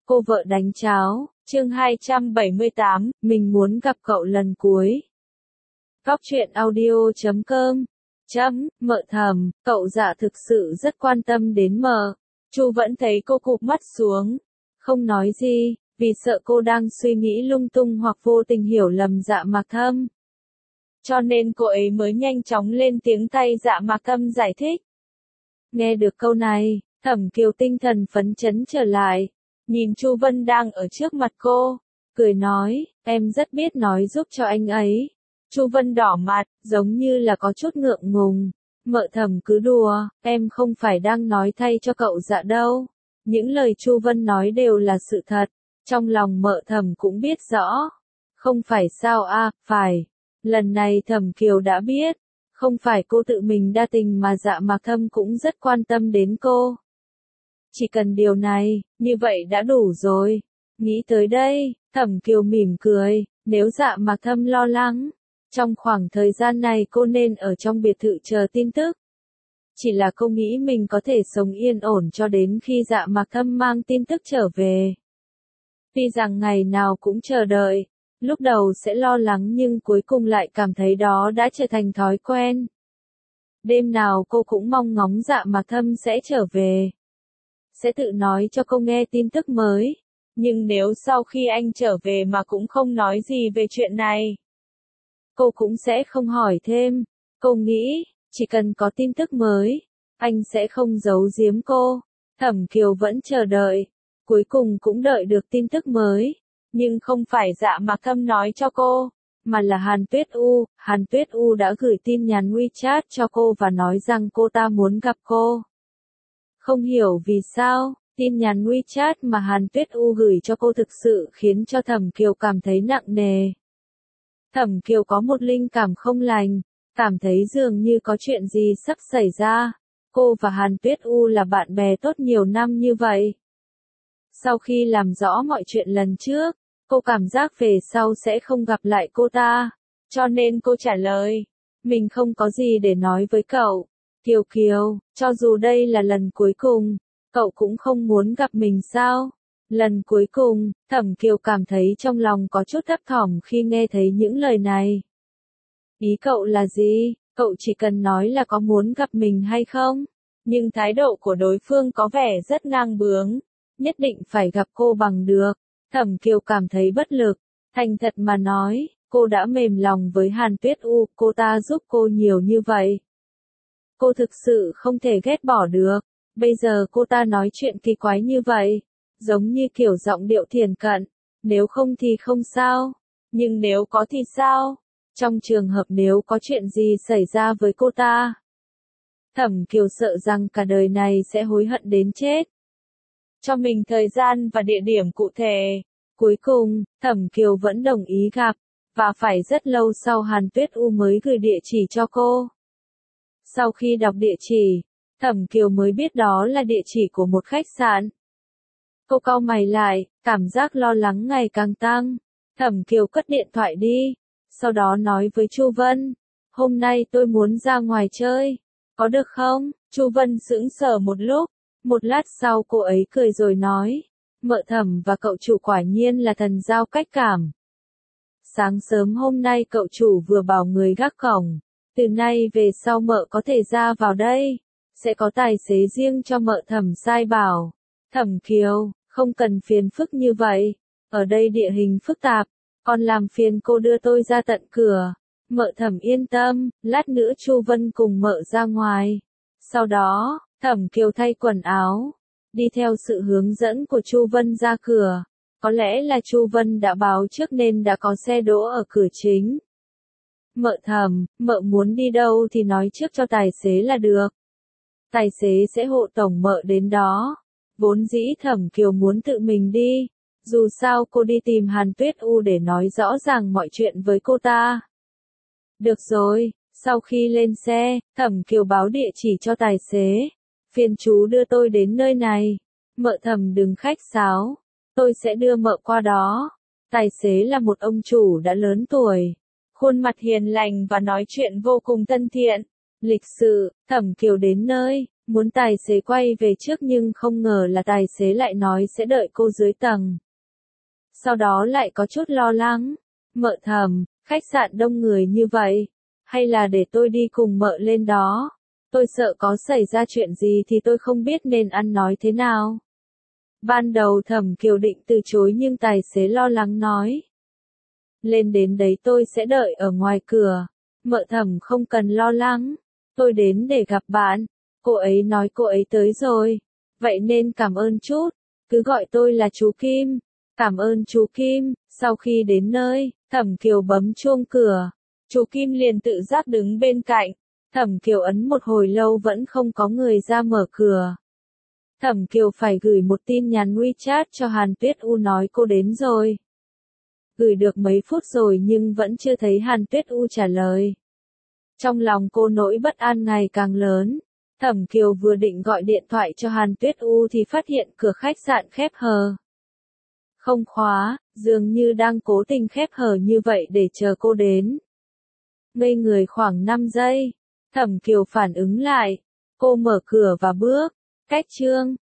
Cô vợ đánh cháo, chương 278, mình muốn gặp cậu lần cuối. Góc truyện audio.com Mợ thầm, cậu Dạ thực sự rất quan tâm đến mợ. Chu vẫn thấy cô cụp mắt xuống, không nói gì, vì sợ cô đang suy nghĩ lung tung hoặc vô tình hiểu lầm Dạ Mạc Thâm. Cho nên cô ấy mới nhanh chóng lên tiếng thay Dạ Mạc Thâm giải thích. Nghe được câu này, Thẩm Kiều tinh thần phấn chấn trở lại, nhìn Chu Vân đang ở trước mặt cô, cười nói, em rất biết nói giúp cho anh ấy. Chu Vân đỏ mặt, giống như là có chút ngượng ngùng. Mợ Thẩm cứ đùa, em không phải đang nói thay cho cậu Dạ đâu. Những lời Chu Vân nói đều là sự thật, trong lòng Mợ Thẩm cũng biết rõ. Không phải sao à, phải. Lần này Thẩm Kiều đã biết, không phải cô tự mình đa tình mà Dạ Mạc Thâm cũng rất quan tâm đến cô. Chỉ cần điều này, như vậy đã đủ rồi. Nghĩ tới đây, Thẩm Kiều mỉm cười, nếu Dạ Mạc Thâm lo lắng, trong khoảng thời gian này cô nên ở trong biệt thự chờ tin tức. Chỉ là cô nghĩ mình có thể sống yên ổn cho đến khi Dạ Mạc Thâm mang tin tức trở về. Tuy rằng ngày nào cũng chờ đợi, lúc đầu sẽ lo lắng nhưng cuối cùng lại cảm thấy đó đã trở thành thói quen. Đêm nào cô cũng mong ngóng Dạ Mạc Thâm sẽ trở về. Sẽ tự nói cho cô nghe tin tức mới. Nhưng nếu sau khi anh trở về mà cũng không nói gì về chuyện này, cô cũng sẽ không hỏi thêm. Cô nghĩ, chỉ cần có tin tức mới, anh sẽ không giấu giếm cô. Thẩm Kiều vẫn chờ đợi, cuối cùng cũng đợi được tin tức mới. Nhưng không phải Dạ Mạc Thâm nói cho cô, mà là Hàn Tuyết U. Hàn Tuyết U đã gửi tin nhắn WeChat cho cô và nói rằng cô ta muốn gặp cô. Không hiểu vì sao, tin nhắn WeChat mà Hàn Tuyết U gửi cho cô thực sự khiến cho Thẩm Kiều cảm thấy nặng nề. Thẩm Kiều có một linh cảm không lành, cảm thấy dường như có chuyện gì sắp xảy ra. Cô và Hàn Tuyết U là bạn bè tốt nhiều năm như vậy. Sau khi làm rõ mọi chuyện lần trước, cô cảm giác về sau sẽ không gặp lại cô ta. Cho nên cô trả lời, mình không có gì để nói với cậu. Kiều Kiều, cho dù đây là lần cuối cùng, cậu cũng không muốn gặp mình sao? Lần cuối cùng, Thẩm Kiều cảm thấy trong lòng có chút thấp thỏm khi nghe thấy những lời này. Ý cậu là gì? Cậu chỉ cần nói là có muốn gặp mình hay không? Nhưng thái độ của đối phương có vẻ rất ngang bướng, nhất định phải gặp cô bằng được. Thẩm Kiều cảm thấy bất lực, thành thật mà nói, cô đã mềm lòng với Hàn Tuyết U, cô ta giúp cô nhiều như vậy. Cô thực sự không thể ghét bỏ được. Bây giờ cô ta nói chuyện kỳ quái như vậy, giống như kiểu giọng điệu thiển cận, nếu không thì không sao, nhưng nếu có thì sao? Trong trường hợp nếu có chuyện gì xảy ra với cô ta, Thẩm Kiều sợ rằng cả đời này sẽ hối hận đến chết. Cho mình thời gian và địa điểm cụ thể. Cuối cùng, Thẩm Kiều vẫn đồng ý gặp, và phải rất lâu sau Hàn Tuyết U mới gửi địa chỉ cho cô. Sau khi đọc địa chỉ, Thẩm Kiều mới biết đó là địa chỉ của một khách sạn. Cô cau mày lại, cảm giác lo lắng ngày càng tăng. Thẩm Kiều cất điện thoại đi, sau đó nói với Chu Vân, hôm nay tôi muốn ra ngoài chơi, có được không? Chu Vân sững sờ một lúc, một lát sau cô ấy cười rồi nói, Mợ Thẩm và cậu chủ quả nhiên là thần giao cách cảm. Sáng sớm hôm nay cậu chủ vừa bảo người gác cổng, từ nay về sau mợ có thể ra vào đây, sẽ có tài xế riêng cho Mợ Thẩm sai bảo. Thẩm Kiều, không cần phiền phức như vậy, ở đây địa hình phức tạp, còn làm phiền cô đưa tôi ra tận cửa. Mợ Thẩm yên tâm, lát nữa Chu Vân cùng mợ ra ngoài. Sau đó, Thẩm Kiều thay quần áo, đi theo sự hướng dẫn của Chu Vân ra cửa. Có lẽ là Chu Vân đã báo trước nên đã có xe đỗ ở cửa chính. Mợ Thẩm, mợ muốn đi đâu thì nói trước cho tài xế là được. Tài xế sẽ hộ tống mợ đến đó. Vốn dĩ Thẩm Kiều muốn tự mình đi, dù sao cô đi tìm Hàn Tuyết U để nói rõ ràng mọi chuyện với cô ta. Được rồi, sau khi lên xe, Thẩm Kiều báo địa chỉ cho tài xế. Phiền chú đưa tôi đến nơi này. Mợ Thẩm đừng khách sáo, tôi sẽ đưa mợ qua đó. Tài xế là một ông chủ đã lớn tuổi, khuôn mặt hiền lành và nói chuyện vô cùng thân thiện, lịch sự. Thẩm Kiều đến nơi, Muốn tài xế quay về trước nhưng không ngờ là tài xế lại nói sẽ đợi cô dưới tầng. Sau đó lại có chút lo lắng. Mợ thầm, khách sạn đông người như vậy. Hay là để tôi đi cùng mợ lên đó. Tôi sợ có xảy ra chuyện gì thì tôi không biết nên ăn nói thế nào. Ban đầu Thẩm Kiều định từ chối nhưng tài xế lo lắng nói. Lên đến đấy tôi sẽ đợi ở ngoài cửa. Mợ Thẩm không cần lo lắng. Tôi đến để gặp bạn. Cô ấy nói cô ấy tới rồi. Vậy nên cảm ơn chút. Cứ gọi tôi là chú Kim. Cảm ơn chú Kim. Sau khi đến nơi, Thẩm Kiều bấm chuông cửa. Chú Kim liền tự giác đứng bên cạnh. Thẩm Kiều ấn một hồi lâu vẫn không có người ra mở cửa. Thẩm Kiều phải gửi một tin nhắn WeChat cho Hàn Tuyết U nói cô đến rồi. Gửi được mấy phút rồi nhưng vẫn chưa thấy Hàn Tuyết U trả lời. Trong lòng cô nỗi bất an ngày càng lớn. Thẩm Kiều vừa định gọi điện thoại cho Hàn Tuyết U thì phát hiện cửa khách sạn khép hờ. Không khóa, dường như đang cố tình khép hờ như vậy để chờ cô đến. Ngây người khoảng 5 giây. Thẩm Kiều phản ứng lại. Cô mở cửa và bước. Cách Trương.